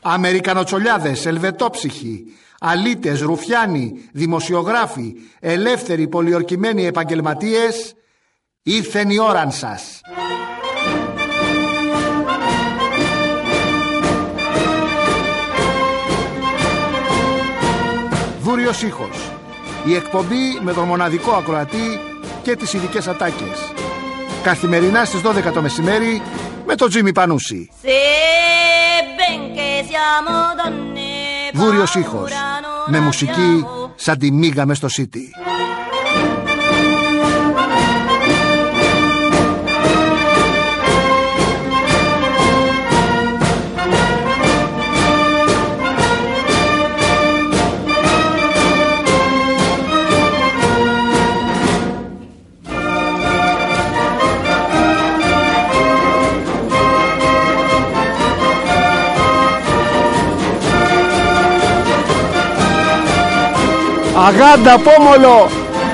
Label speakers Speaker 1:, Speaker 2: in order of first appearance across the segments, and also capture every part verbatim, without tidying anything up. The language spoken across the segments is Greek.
Speaker 1: Αμερικανοτσολιάδες, ελβετόψυχοι, αλήτες, ρουφιάνοι, δημοσιογράφοι, ελεύθεροι πολιορκημένοι επαγγελματίες, ήρθεν η ώραν σας. Βούριος ήχος. Η εκπομπή με τον μοναδικό ακροατή και τις ειδικές ατάκες. Καθημερινά στις δώδεκα το μεσημέρι με τον Τζίμι Πανούση. Βούριος ήχος. Με μουσική σαν τη μίγα μες στο City. Αγάντα Πόμολο.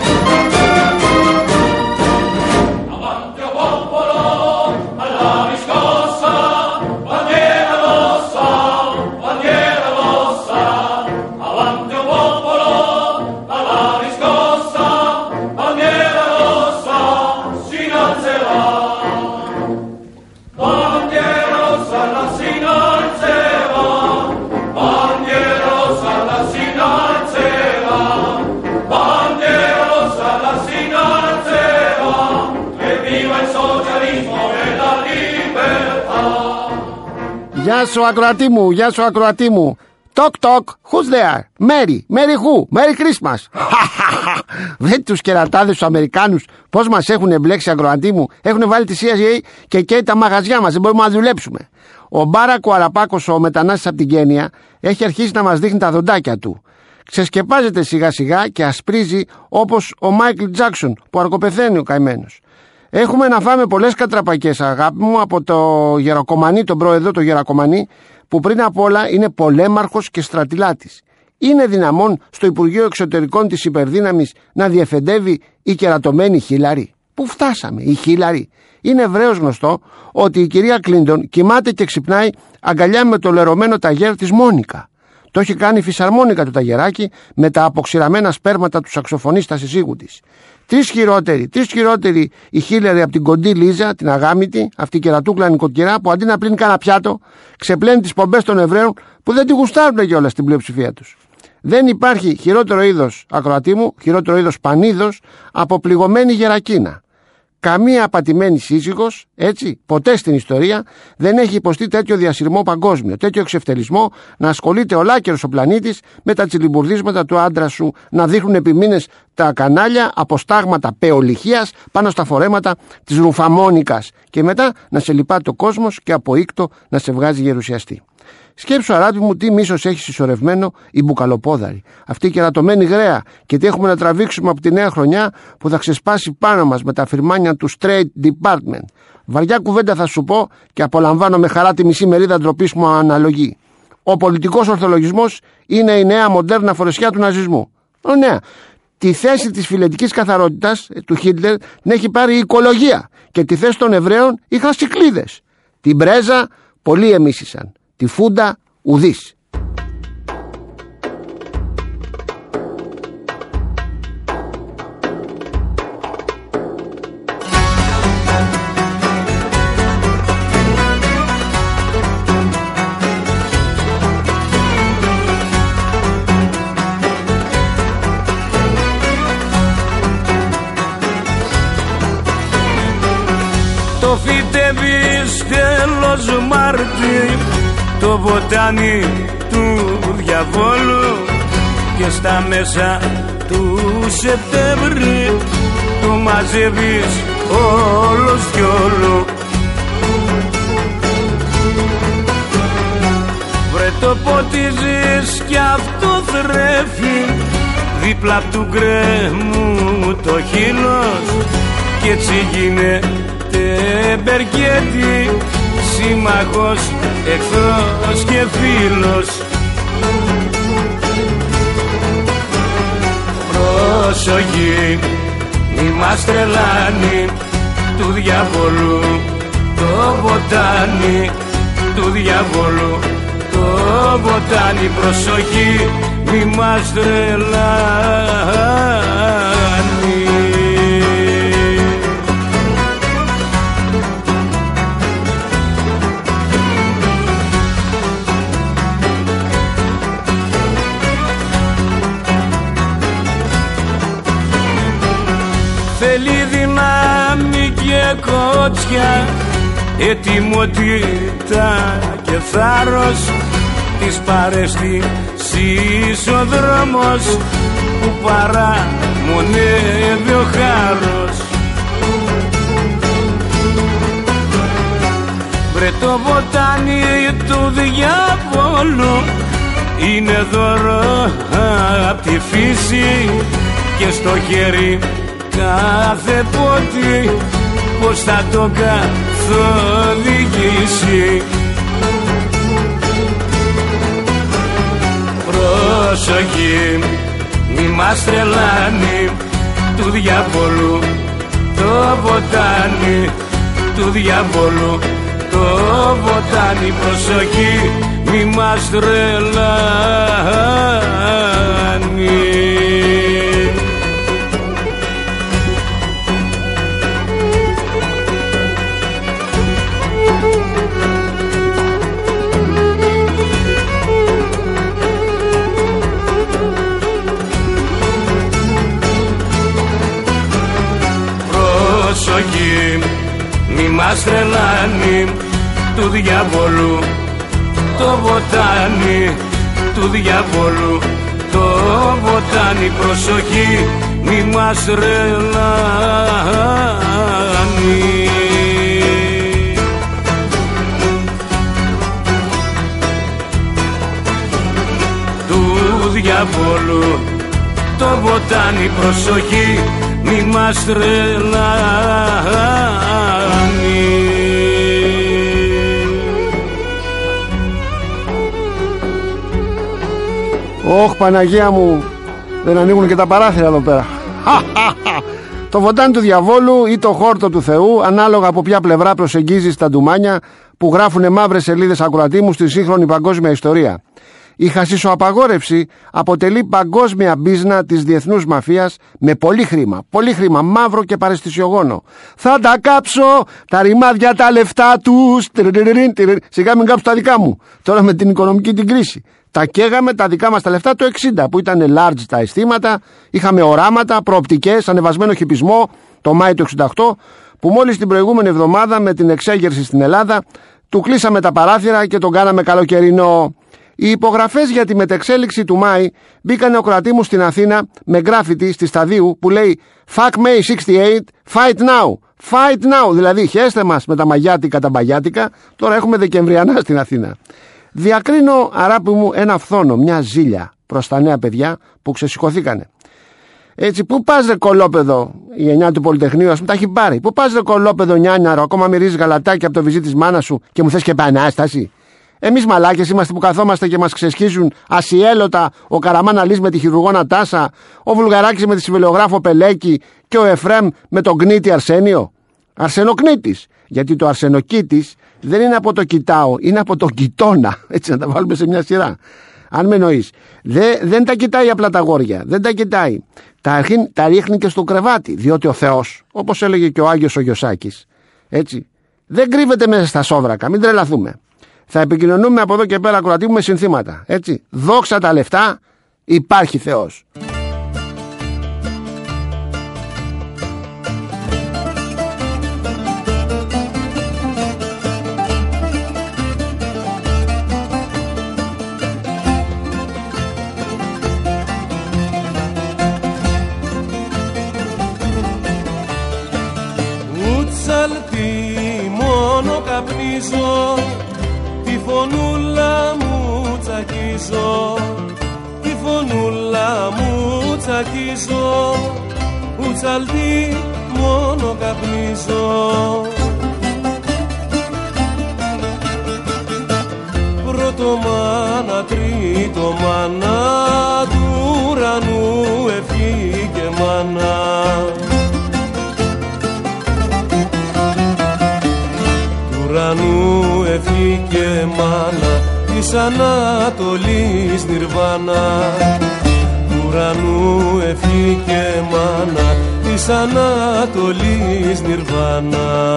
Speaker 1: Γεια σου ακροατή μου, γεια σου ακροατή μου. Talk talk, who's there? Mary, Mary who? Merry Christmas. Βρε τους κερατάδες τους Αμερικάνους, πώς μας έχουν εμπλέξει ακροατή μου. Έχουν βάλει τη σι άι έι και καίει τα μαγαζιά μας, δεν μπορούμε να δουλέψουμε. Ο Μπάρακο Αραπάκος, ο μετανάστης από την Κένια, έχει αρχίσει να μας δείχνει τα δοντάκια του. Ξεσκεπάζεται σιγά σιγά και ασπρίζει όπως ο Μάικλ Τζάκσον που αργοπεθαίνει ο καημένος. Έχουμε να φάμε πολλές κατραπακές, αγάπη μου, από το Γερακομανί, τον πρόεδρο, το Γερακομανί, που πριν απ' όλα είναι πολέμαρχος και στρατιλάτης. Είναι δυναμόν στο Υπουργείο Εξωτερικών της υπερδύναμης να διεφεντεύει η κερατωμένη Χίλαρη? Πού φτάσαμε, η Χίλαρη? Είναι ευρέως γνωστό ότι η κυρία Κλίντον κοιμάται και ξυπνάει αγκαλιά με το λερωμένο ταγέρ της Μόνικα. Το έχει κάνει φυσαρμόνικα το ταγεράκι με τα αποξηραμένα σπέρματα του σαξοφωνίστα συζύγου της. Τρεις χειρότεροι, τρεις χειρότεροι η Χίλαρη από την κοντή Λίζα, την αγάμητη, αυτή η κερατούκλα νοικοκυρά που αντί να πλύνει κανένα πιάτο, ξεπλένει τις πομπές των Εβραίων που δεν τη γουστάρουν κιόλας στην πλειοψηφία τους. Δεν υπάρχει χειρότερο είδος, ακροατή μου, χειρότερο είδος πανίδος από πληγωμένη γερακίνα. Καμία απατημένη σύζυγος, έτσι, ποτέ στην ιστορία δεν έχει υποστεί τέτοιο διασυρμό παγκόσμιο, τέτοιο εξευτελισμό, να ασχολείται ολάκερος ο πλανήτης με τα τσιλιμπουρδίσματα του άντρα σου, να δείχνουν επί μήνες τα κανάλια από στάγματα πεολυχίας πάνω στα φορέματα της Ρουφαμόνικας και μετά να σε λυπάται το κόσμος και από ήκτο να σε βγάζει γερουσιαστή. Σκέψου, αράπη μου, τι μίσος έχει συσσωρευμένο η μπουκαλοπόδαρη, αυτή η κερατωμένη γραία, και τι έχουμε να τραβήξουμε από τη νέα χρονιά που θα ξεσπάσει πάνω μας με τα φυρμάνια του State Department. Βαριά κουβέντα θα σου πω και απολαμβάνω με χαρά τη μισή μερίδα ντροπής μου αναλογεί. Ο πολιτικός ορθολογισμός είναι η νέα μοντέρνα φορεσιά του ναζισμού. Ω, ναι. Τη θέση της φιλετικής καθαρότητας του Χίτλερ την έχει πάρει η οικολογία και τη θέση των Εβραίων οι χασικλίδες. Την πρέζα πολλοί εμίσησαν. Τη φούντα ουδής.
Speaker 2: Το φυτεύεις τέλος Μάρτη, το βοτάνι του διαβόλου, και στα μέσα του Σεπτέμβρη το μαζεύεις όλος κι όλο. Βρε το ποτίζεις κι αυτό θρέφει δίπλα απ' του γκρέμου το χείλος, κι έτσι γίνεται μπερκέτη, σύμμαχος, εχθρός και φίλος. Προσοχή, μη μας τρελάνει, του διαβόλου το βοτάνι, του διαβόλου το βοτάνι προσοχή μη μας τρελάνει. Θέλει δύναμη και κότσια, ετοιμότητα και θάρρος, της παρέστησης ο δρόμος που παραμονεύει ο χάρος. Βρε το βοτάνι του διαβόλου είναι δώρο απ' τη φύση και στο χέρι κάθε πότη πως θα το καθοδηγήσει. Προσοχή μη μας τρελάνει, του διαβόλου το βοτάνι, του διαβόλου το βοτάνι. Προσοχή μη μας τρελάνει. Προσοχή μη μας τρελάνει, του διαβόλου το βοτάνι, του διαβόλου το βοτάνι. Προσοχή μη μας τρελάνει. Του διαβόλου το βοτάνι. Προσοχή μη μας τρελάνει.
Speaker 1: Ωχ, Παναγία μου, δεν ανοίγουν και τα παράθυρα εδώ πέρα. Το βοτάνι του διαβόλου ή το χόρτο του Θεού, ανάλογα από ποια πλευρά προσεγγίζεις τα ντουμάνια που γράφουνε μαύρες σελίδες ακροατήμου στη σύγχρονη παγκόσμια ιστορία. Η χασισοαπαγόρευση αποτελεί παγκόσμια μπίζνα της διεθνούς μαφίας με πολύ χρήμα, πολύ χρήμα μαύρο και παραισθησιογόνο. Θα τα κάψω τα ρημάδια τα λεφτά τους. Σιγά μην κάψω τα δικά μου. Τώρα με την οικονομική την κρίση. Τα καίγαμε τα δικά μας τα λεφτά το εξήντα που ήταν large τα αισθήματα, είχαμε οράματα, προοπτικές, ανεβασμένο χιπισμό το Μάη του εξήντα οκτώ, που μόλις την προηγούμενη εβδομάδα με την εξέγερση στην Ελλάδα του κλείσαμε τα παράθυρα και τον κάναμε καλοκαιρινό. Οι υπογραφές για τη μετεξέλιξη του Μάη μπήκανε ο κρατήμου στην Αθήνα με γκράφιτι στη Σταδίου που λέει Fuck May εξήντα οκτώ, fight now, fight now, δηλαδή χέστε μας με τα μαγιάτικα τα μπαγιάτικα, τώρα έχουμε Δεκεμβριανά στην Αθήνα. Διακρίνω, αράπη μου, ένα φθόνο, μια ζήλια προς τα νέα παιδιά που ξεσηκωθήκανε. Έτσι, πού πας ρε κολόπεδο, η εννιά του Πολυτεχνείου, ας πούμε, τα έχει πάρει. Πού πας ρε κολόπεδο νιάνιαρο, ακόμα μυρίζεις γαλατάκι από το βυζί της μάνας σου και μου θες και επανάσταση. Εμείς μαλάκες είμαστε που καθόμαστε και μας ξεσχίζουν ασιέλωτα ο Καραμάναλής με τη χειρουργόνα Τάσα, ο Βουλγαράκης με τη συμβολιογράφο Πελέκη και ο Εφρέμ με τον κνίτη Αρσένιο. Αρσενοκνίτης. Γιατί το αρσενοκίτης δεν είναι από το κοιτάω, είναι από το κοιτώνα. Έτσι να τα βάλουμε σε μια σειρά. Αν με εννοείς. Δε, δεν τα κοιτάει απλά τα γόρια. Δεν τα κοιτάει. Τα, τα ρίχνει και στο κρεβάτι. Διότι ο Θεός, όπως έλεγε και ο Άγιος ο Γιωσάκης, έτσι, δεν κρύβεται μέσα στα σόβρακα. Μην τρελαθούμε. Θα επικοινωνούμε από εδώ και πέρα, ακροατή μου, με συνθήματα. Έτσι. Δόξα τα λεφτά, υπάρχει Θεός.
Speaker 3: Ουτσαλτί μόνο καπνίζω, τη φωνούλα μου τσακίζω, τη φωνούλα μου τσακίζω, ουτσαλτί μόνο καπνίζω. Πρώτο μάνα, τρίτο μάνα, του ουρανού ευχήκε μάνα. Του ουρανού ευχήκε μάνα, της της Ανατολής Νιρβάνα, του ουρανού ευχή και μάνα, της Ανατολής Νιρβάνα.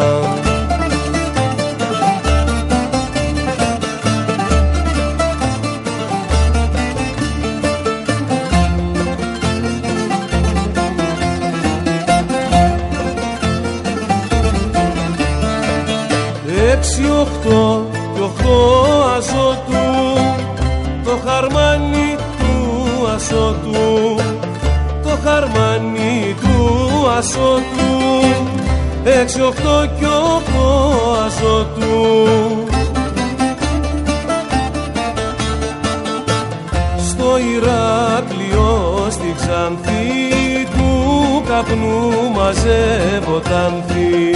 Speaker 3: Έξι, οχτώ και οχτώ αζώτου, το χαρμάνι του ασώτου, το χαρμάνι του ασώτου. Έξι, οχτώ και οχτώ αζώτου. Στο Ηράκλειο στη Ξάνθη, του καπνού μαζεύοτάνθη.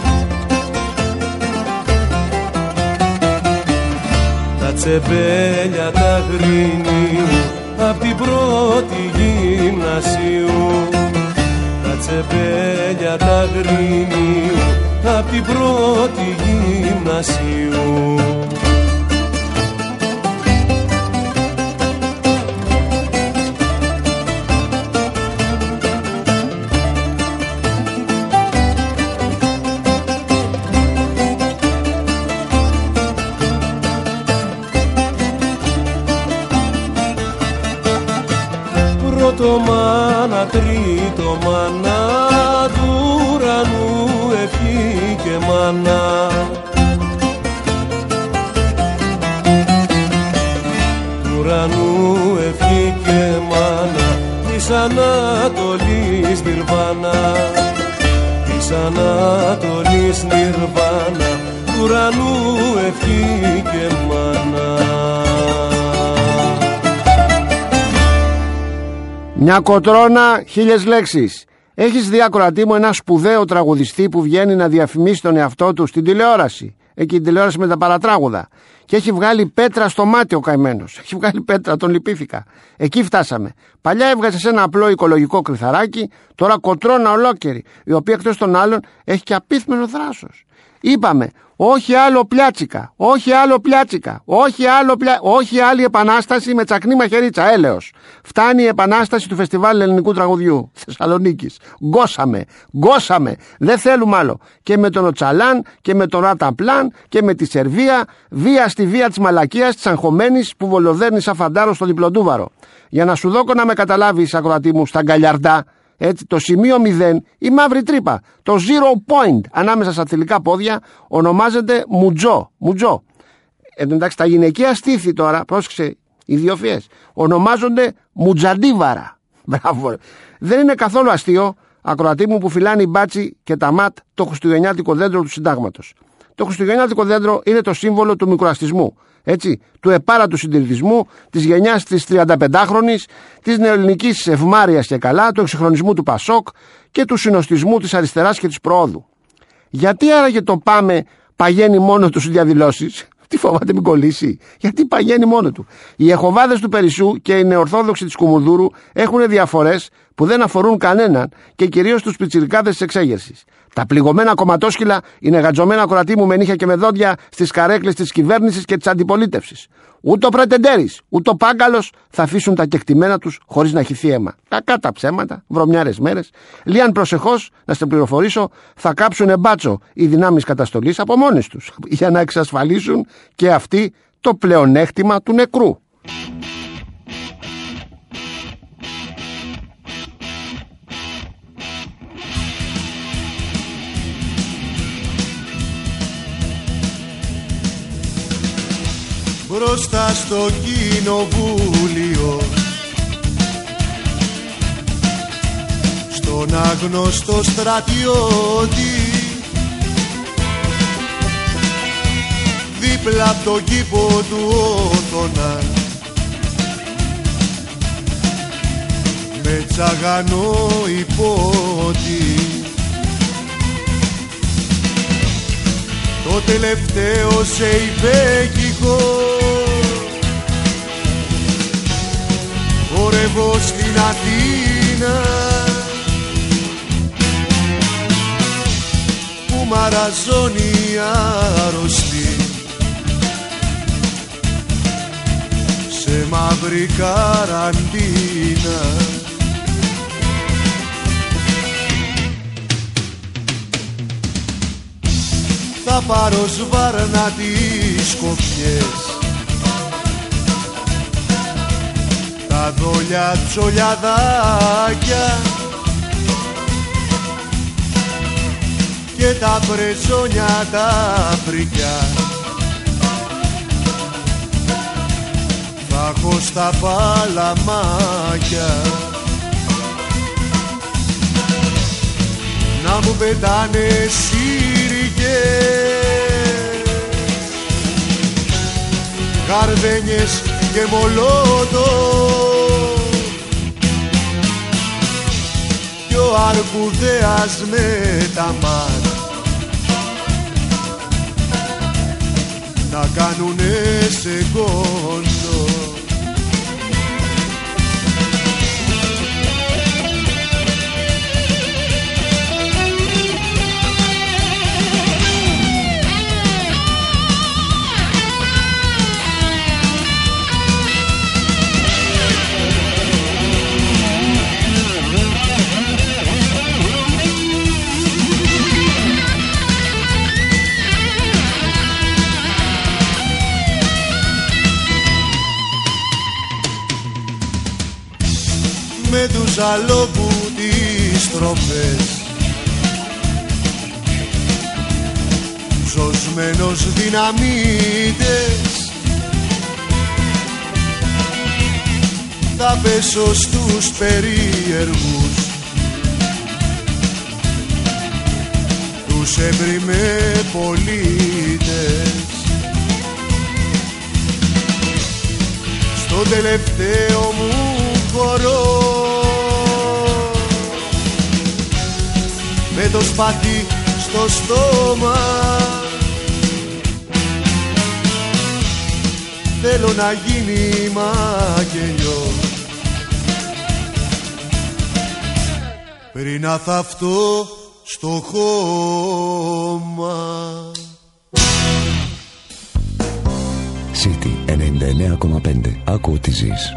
Speaker 3: Τα τσεμπέλια τα γρίνη απ' την πρώτη γυμνασίου, τα τσεμπέλια τα γρίνη απ' την πρώτη γυμνασίου. Πρώτο μάνα, τρίτο μάνα, του ουρανού ευχή και μάνα. Του ουρανού ευχή και μάνα, της Ανατολής Νιρβάνα, της Ανατολής Νιρβάνα, του ουρανού ευχή και μάνα.
Speaker 1: Μια κοτρώνα, χίλιες λέξεις. Έχεις δει, ακροατή μου, ένα σπουδαίο τραγουδιστή που βγαίνει να διαφημίσει τον εαυτό του στην τηλεόραση. Εκεί την τηλεόραση με τα παρατράγουδα. Και έχει βγάλει πέτρα στο μάτι ο καημένος. Έχει βγάλει πέτρα, τον λυπήθηκα. Εκεί φτάσαμε. Παλιά έβγαζε ένα απλό οικολογικό κρυθαράκι, τώρα κοτρώνα ολόκληρη, η οποία εκτός των άλλων έχει και απίθμενο θράσος. Είπαμε, όχι άλλο πλιάτσικα, όχι άλλο πλιάτσικα, όχι, άλλο πλιά... όχι άλλη επανάσταση με τσακνή μαχαιρίτσα, έλεος. Φτάνει η επανάσταση του Φεστιβάλ Ελληνικού Τραγουδιού Θεσσαλονίκης. Γκώσαμε, γκώσαμε, δεν θέλουμε άλλο. Και με τον Οτσαλάν και με τον Ραταπλάν και με τη Σερβία, βία στη βία της μαλακίας της αγχωμένης που βολοδέρνει σαν φαντάρο στο διπλοντούβαρο. Για να σου δώκω να με καταλάβεις, ακροατή μου, στα γκαλιαρντά. Έτσι, το σημείο μηδέν, η μαύρη τρύπα, το zero point ανάμεσα στα θηλυκά πόδια ονομάζεται μουτζό. μουτζό. Ε, εντάξει, τα γυναικεία στήθη τώρα, πρόσεξε, οι δύο φιές, ονομάζονται μουτζαντίβαρα. Μπράβο. Δεν είναι καθόλου αστείο, ακροατή μου, που φυλάνε οι μπάτσι και τα ματ το χριστουγεννιάτικο δέντρο του συντάγματος. Το χριστουγεννιάτικο δέντρο είναι το σύμβολο του μικροαστισμού. Έτσι, του επάρατου συντηρητισμού, της γενιάς της τριανταπεντάχρονης, της νεοελληνικής ευμάρειας και καλά, του εξυγχρονισμού του Πασόκ και του συνοστισμού της αριστεράς και της προόδου. Γιατί άραγε το πάμε παγαίνει μόνο του στις διαδηλώσεις? Τι φοβάται μην κολλήσει? Γιατί παγαίνει μόνο του? Οι Εχωβάδες του Περισσού και οι νεορθόδοξοι της Κουμουνδούρου έχουν διαφορές που δεν αφορούν κανέναν και κυρίως τους πιτσιρικάδες της εξέγερσης. Τα πληγωμένα κομματόσκυλα είναι γατζωμένα, ακροατή μου, με νύχια και με δόντια στις καρέκλες της κυβέρνησης και της αντιπολίτευσης. Ούτε ο Πρετεντέρης, ούτε ο Πάγκαλος θα αφήσουν τα κεκτημένα τους χωρίς να χυθεί αίμα. Κακά τα ψέματα, βρωμιάρες μέρες. Λίαν προσεχώς, να σε πληροφορήσω, θα κάψουν μπάτσο οι δυνάμεις καταστολής από μόνες τους, για να εξασφαλίσουν και αυτοί το πλεονέκτημα του νεκρού.
Speaker 4: Μπροστά στο κοινοβούλιο, στον άγνωστο στρατιώτη, δίπλα απ' τον κήπο του Όθωνα, με τσαγανό υπότι, το τελευταίο σε υπέκυχο χορεύω στην Αθήνα, που μαραζώνει άρρωστη σε μαύρη καραντίνα. Θα πάρω σβάρνα τις κοφιές, τα δόλια τσολιαδάκια και τα πρεζόνια τα φρικιά. Θα έχω στα παλαμάκια να μου πετάνε σύρικες, γαρδένιες και μολότο κι ο αρκουδέας με τα μάτ να κάνουνε σε κόντο. Με τους αλόγου τις τροφές, σωσμένος δυναμίτες, θα πέσω στους περίεργους, τους έβριμε πολίτες. Στο τελευταίο μου χορό με το σπαθί στο στόμα θέλω να γίνει μακελιό πριν να θαυτώ στο χώμα.
Speaker 5: City ενενήντα εννέα κόμμα πέντε. Άκου ότι ζεις.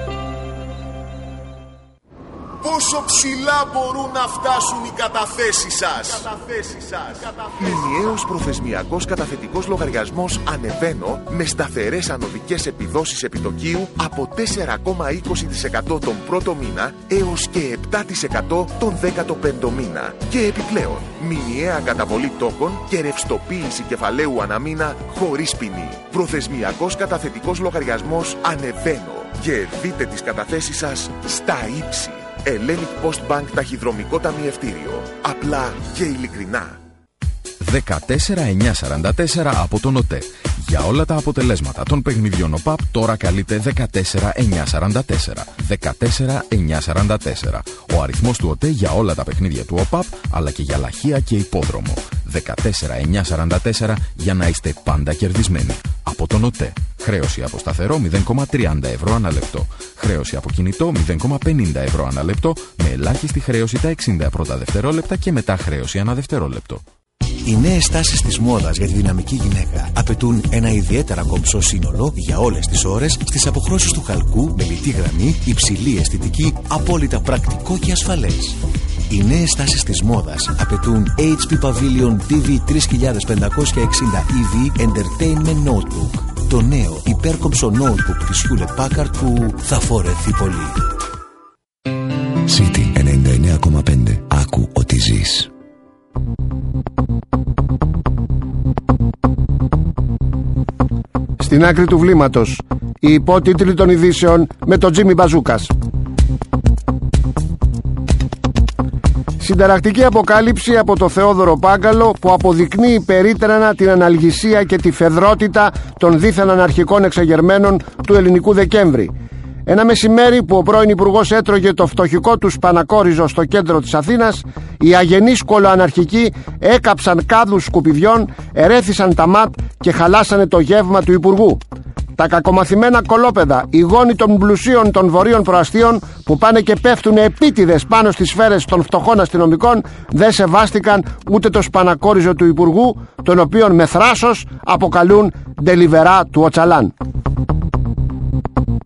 Speaker 6: Πόσο ψηλά μπορούν να φτάσουν οι καταθέσεις σας? Μηνιαίος προθεσμιακός καταθετικός λογαριασμός Ανεβαίνω με σταθερές ανωδικές επιδόσεις επιτοκίου από τέσσερα κόμμα είκοσι τοις εκατό τον πρώτο μήνα έως και επτά τοις εκατό τον δέκατο πέμπτο μήνα. Και επιπλέον, μηνιαία καταβολή τόκων και ρευστοποίηση κεφαλαίου αναμήνα χωρίς ποινή. Προθεσμιακός καταθετικός λογαριασμός Ανεβαίνω. Και δείτε τις καταθέσεις σας στα ύψη. Hellenic Post Bank ταχυδρομικό ταμιευτήριο. Απλά και ειλικρινά.
Speaker 7: δεκατέσσερα χιλιάδες εννιακόσια σαράντα τέσσερα από τον ΟΤΕ. Για όλα τα αποτελέσματα των παιχνιδιών ΟΠΑΠ τώρα καλείτε δεκατέσσερα χιλιάδες εννιακόσια σαράντα τέσσερα. δεκατέσσερα χιλιάδες εννιακόσια σαράντα τέσσερα. Ο αριθμός του ΟΤΕ για όλα τα παιχνίδια του ΟΠΑΠ αλλά και για λαχεία και υπόδρομο. δεκατέσσερα χιλιάδες εννιακόσια σαράντα τέσσερα για να είστε πάντα κερδισμένοι. Από τον ΟΤΕ. Χρέωση από σταθερό μηδέν κόμμα τριάντα ευρώ ανά λεπτό. Χρέωση από κινητό μηδέν κόμμα πενήντα ευρώ ανά λεπτό με ελάχιστη χρέωση τα εξήντα πρώτα δευτερόλεπτα και μετά χρέωση ανά δευτερόλεπτο.
Speaker 8: Οι νέες τάσεις της μόδας για τη δυναμική γυναίκα απαιτούν ένα ιδιαίτερα κομψό σύνολο για όλες τις ώρες στις αποχρώσεις του χαλκού με λιτή γραμμή, υψηλή αισθητική, απόλυτα πρακτικό και ασφαλές. Οι νέες τάσεις της μόδας απαιτούν έιτς πι Pavilion ντι βι τρεις χιλιάδες πεντακόσια εξήντα ι βι Entertainment Notebook. Το νέο υπέρκομψο notebook της Hewlett Packard που θα φορεθεί πολύ.
Speaker 5: City ενενήντα εννέα κόμμα πέντε. Άκου ότι ζεις.
Speaker 1: Στην άκρη του βλήματος, οι υπότιτλοι των ειδήσεων με τον Τζίμι Μπαζούκας. Συνταρακτική αποκάλυψη από το Θεόδωρο Πάγκαλο που αποδεικνύει περίτρανα την αναλγησία και τη φεδρότητα των δίθεν αναρχικών εξεγερμένων του ελληνικού Δεκέμβρη. Ένα μεσημέρι που ο πρώην Υπουργός έτρωγε το φτωχικό του σπανακόριζο στο κέντρο της Αθήνας, οι αγενείς κολοαναρχικοί έκαψαν κάδους σκουπιδιών, ερέθησαν τα ματ και χαλάσανε το γεύμα του Υπουργού. Τα κακομαθημένα κολόπεδα, οι γόνοι των πλουσίων των βορείων προαστίων που πάνε και πέφτουν επίτηδες πάνω στις σφαίρες των φτωχών αστυνομικών, δεν σεβάστηκαν ούτε το σπανακόριζο του Υπουργού, τον οποίον με θράσος αποκαλούν ντελιβερά του Οτσαλάν.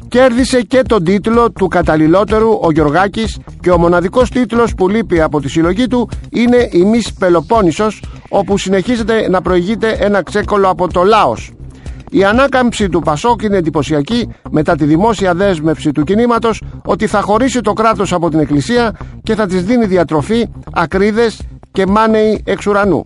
Speaker 1: Κέρδισε και τον τίτλο του καταλληλότερου ο Γιωργάκης και ο μοναδικός τίτλος που λείπει από τη συλλογή του είναι η Μις Πελοπόννησος, όπου συνεχίζεται να προηγείται ένα ξέκολο από το Λάος. Η ανάκαμψη του Πασόκ είναι εντυπωσιακή μετά τη δημόσια δέσμευση του κινήματος ότι θα χωρίσει το κράτος από την Εκκλησία και θα της δίνει διατροφή, ακρίδες και μάνεοι εξ ουρανού.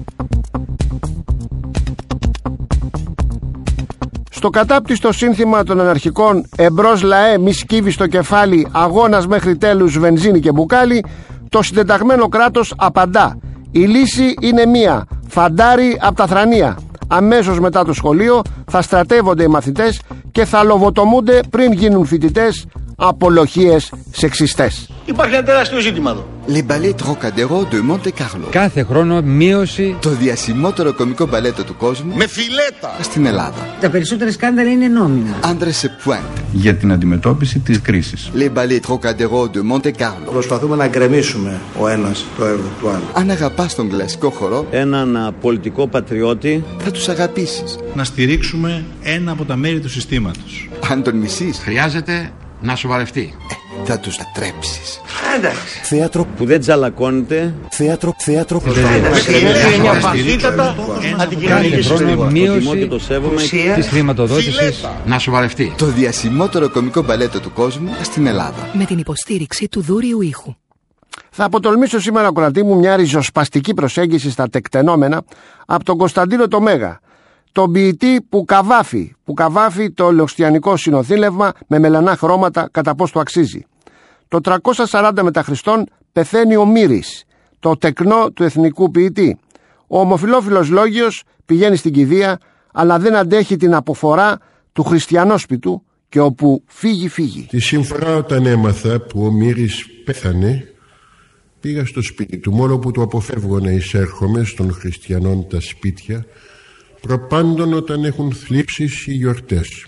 Speaker 1: Στο κατάπτυστο σύνθημα των αναρχικών «Εμπρός λαέ, μη σκύβει στο κεφάλι, αγώνας μέχρι τέλους, βενζίνη και μπουκάλι», το συντεταγμένο κράτος απαντά: η λύση είναι μία, φαντάρι απ' τα θρανία. Αμέσως μετά το σχολείο θα στρατεύονται οι μαθητές και θα λοβοτομούνται πριν γίνουν φοιτητές, απολοχίες σεξιστές.
Speaker 9: Υπάρχει ένα τεράστιο ζήτημα εδώ.
Speaker 10: Les ballets Trocadéro de Monte Carlo.
Speaker 11: Κάθε χρόνο μείωση.
Speaker 10: Το διασημότερο κωμικό μπαλέτο του κόσμου.
Speaker 9: Με φιλέτα.
Speaker 10: Στην Ελλάδα.
Speaker 12: Τα περισσότερα σκάνδαλα είναι νόμινα.
Speaker 10: André σε pointe.
Speaker 13: Για την αντιμετώπιση της κρίσης.
Speaker 10: Les ballets Trocadéro de Monte Carlo.
Speaker 14: Προσπαθούμε να γκρεμίσουμε ο ένας το έργο του άλλου.
Speaker 10: Αν αγαπάς τον κλασικό χορό,
Speaker 15: έναν πολιτικό πατριώτη,
Speaker 10: θα τους αγαπήσεις.
Speaker 13: Να στηρίξουμε ένα από τα μέρη του συστήματος.
Speaker 10: Αν τον μισείς,
Speaker 16: χρειάζεται να σοβαρευτεί.
Speaker 10: Ε, θα τους ατρέψεις.
Speaker 14: Εντάξει.
Speaker 15: Θέατρο που δεν τζαλακώνεται.
Speaker 10: Θέατρο, θέατρο που
Speaker 9: δεν είναι μια βαθύτατα αντικειμενική
Speaker 11: χρόνο μείωση της χρηματοδότησης.
Speaker 16: Να σοβαρευτεί.
Speaker 10: Το διασημότερο κωμικό μπαλέτο του κόσμου στην Ελλάδα.
Speaker 17: Με την υποστήριξη του Δούριου Ήχου.
Speaker 1: Θα αποτολμήσω σήμερα, ακροατή μου, μια ριζοσπαστική προσέγγιση στα τεκτενόμενα από τον Κωνσταντίνο το Μέγα, τον ποιητή που καβάφει, που καβάφει το λεοστιανικό συνοθήλευμα με μελανά χρώματα κατά πώς το αξίζει. Το τριακόσια σαράντα μετά Χριστόν πεθαίνει ο Μύρης, το τεκνό του εθνικού ποιητή. Ο ομοφυλόφιλος Λόγιος πηγαίνει στην κηδεία, αλλά δεν αντέχει την αποφορά του χριστιανόσπιτου και όπου φύγει φύγει.
Speaker 18: Τη σύμφωνα όταν έμαθα που ο Μύρης πέθανε, πήγα στο σπίτι του, μόνο που του αποφεύγω να εισέρχομαι στον χριστιανών τα σπίτια, προπάντων όταν έχουν θλίψεις οι γιορτές.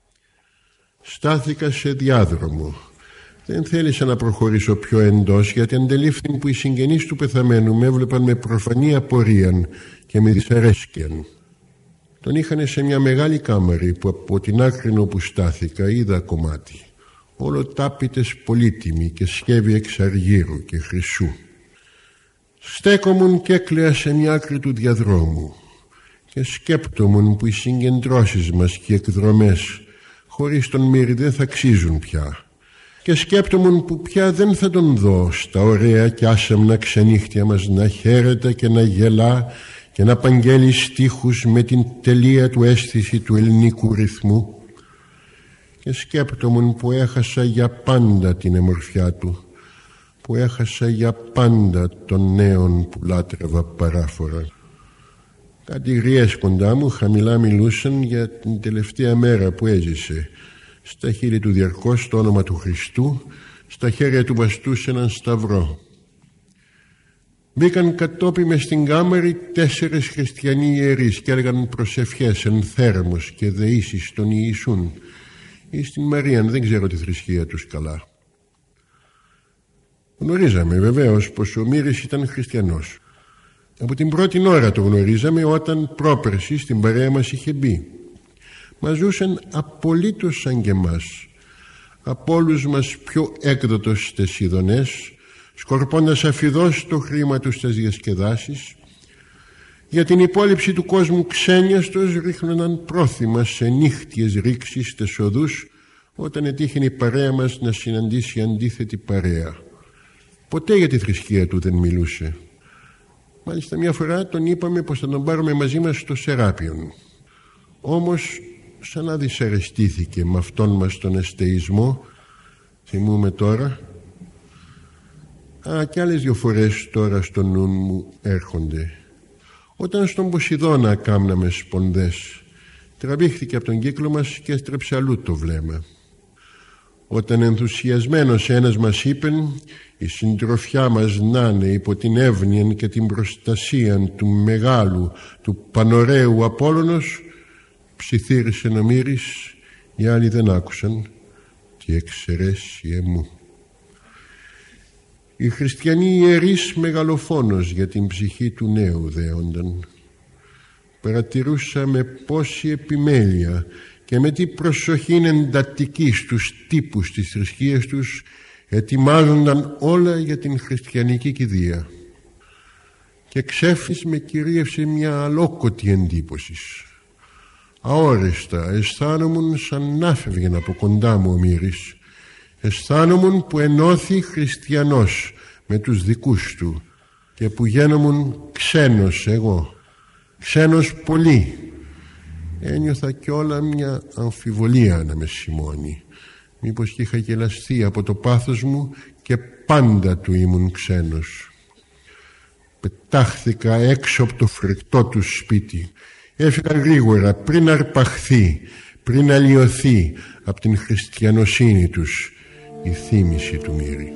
Speaker 18: Στάθηκα σε διάδρομο. Δεν θέλησα να προχωρήσω πιο εντός, γιατί αντελήφθην που οι συγγενείς του πεθαμένου με έβλεπαν με προφανή απορία και με δυσαρέσκειαν. Τον είχαν σε μια μεγάλη κάμαρη που από την άκρη όπου στάθηκα είδα κομμάτι. Όλο τάπητες πολύτιμοι και σκεύη εξ αργύρου και χρυσού. Στέκομουν και έκλαια σε μια άκρη του διαδρόμου και σκέπτομουν που οι συγκεντρώσεις μας και οι εκδρομές χωρίς τον Μύρη δεν θα αξίζουν πια. Και σκέπτομουν που πια δεν θα τον δω στα ωραία και άσεμνα ξενύχτια μας να χαίρεται και να γελά και να απαγγέλει στίχους με την τελεία του αίσθηση του ελληνικού ρυθμού. Και σκέπτομουν που έχασα για πάντα την εμορφιά του, που έχασα για πάντα τον νέον που λάτρευα παράφορα. Κάτι γριές κοντά μου χαμηλά μιλούσαν για την τελευταία μέρα που έζησε. Στα χείλη του διαρκώς το όνομα του Χριστού, στα χέρια του βαστούσε έναν σταυρό. Μπήκαν κατόπι μες στην κάμαρη τέσσερις χριστιανοί ιερείς και έλεγαν προσευχές εν θέρμος και δεήσεις στον Ιησούν ή στην Μαρία, δεν ξέρω τη θρησκεία τους καλά. Γνωρίζαμε βεβαίως πως ο Μύρης ήταν χριστιανός. Από την πρώτη ώρα το γνωρίζαμε όταν πρόπερση στην παρέα μας είχε μπει. Μας ζούσαν απολύτως σαν και εμάς, από όλους μας πιο έκδοτος στις ειδονές, σκορπώντας αφιδώς το χρήμα τους στις διασκεδάσεις. Για την υπόλοιψη του κόσμου ξένιαστος ρίχνονταν πρόθυμα σε νύχτιες ρήξεις στις οδούς όταν ετύχαινε η παρέα μας να συναντήσει αντίθετη παρέα. Ποτέ για τη θρησκεία του δεν μιλούσε. Μάλιστα μια φορά τον είπαμε πως θα τον πάρουμε μαζί μας στο Σεράπιον. Όμως σαν να δυσαρεστήθηκε με αυτόν μας τον εστεισμό, θυμούμε τώρα. Α, κι άλλες δύο φορές τώρα στο νου μου έρχονται. Όταν στον Ποσειδώνα κάμναμε σπονδές, τραβήχθηκε από τον κύκλο μας και έστρεψε αλλού το βλέμμα. Όταν ενθουσιασμένος ένας μας είπε η συντροφιά μας να είναι υπό την εύνοια και την προστασία του μεγάλου, του πανωραίου Απόλλωνος, ψιθύρισε ο Μύρης, οι άλλοι δεν άκουσαν. Τι εξαιρέσιε μου. Οι χριστιανοί ιερείς μεγαλοφόνος για την ψυχή του νέου δέονταν. Παρατηρούσαμε πόση επιμέλεια και με τι προσοχή εντατική στους τύπους της θρησκείας τους ετοιμάζονταν όλα για την χριστιανική κηδεία. Και ξέφνης με κυρίευσε μια αλόκοτη εντύπωση. Αόριστα αισθάνομουν σαν να φεύγαινε από κοντά μου ο Μύρης. Αισθάνομουν που ενώθη χριστιανός με τους δικούς του και που γίνομουν ξένος εγώ, ξένος πολύ. Ένιωθα κι όλα μια αμφιβολία να με σημώνει. Μήπως και είχα γελαστεί από το πάθος μου και πάντα του ήμουν ξένος. Πετάχθηκα έξω από το φρικτό του σπίτι. Έφυγα γρήγορα πριν αρπαχθεί, πριν αλλοιωθεί από την χριστιανοσύνη τους η θύμηση του Μύρη.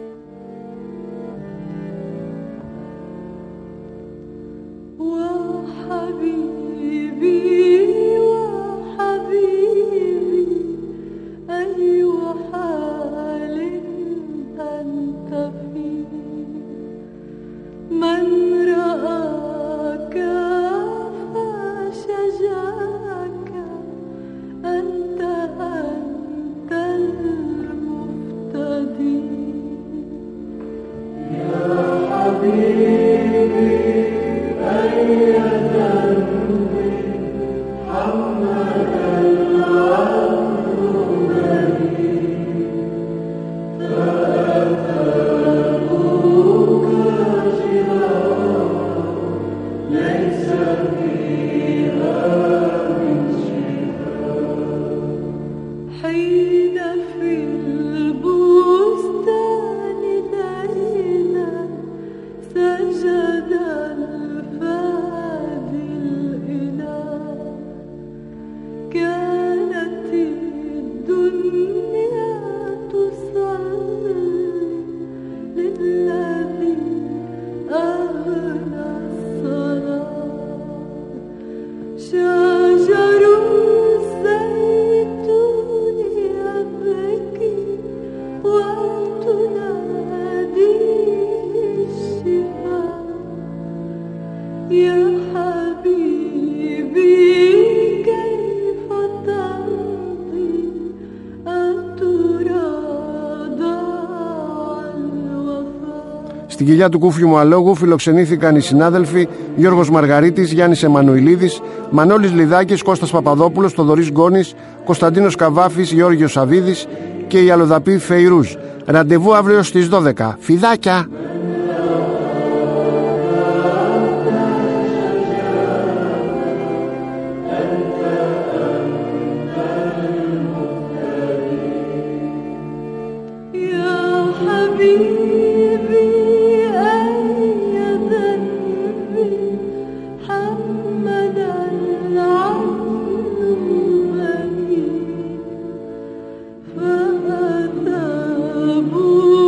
Speaker 1: Στην κοιλιά του Κούφιου μου αλόγου φιλοξενήθηκαν οι συνάδελφοι Γιώργος Μαργαρίτης, Γιάννης Εμμανουηλίδης, Μανώλης Λιδάκης, Κώστας Παπαδόπουλος, Θοδωρής Γκόνης, Κωνσταντίνος Καβάφης, Γεώργιος Σαβίδης και η αλλοδαπή Φεϊρούζ. Ραντεβού αύριο στις δώδεκα. Φιδάκια!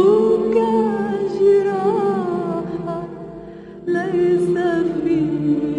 Speaker 19: ليس في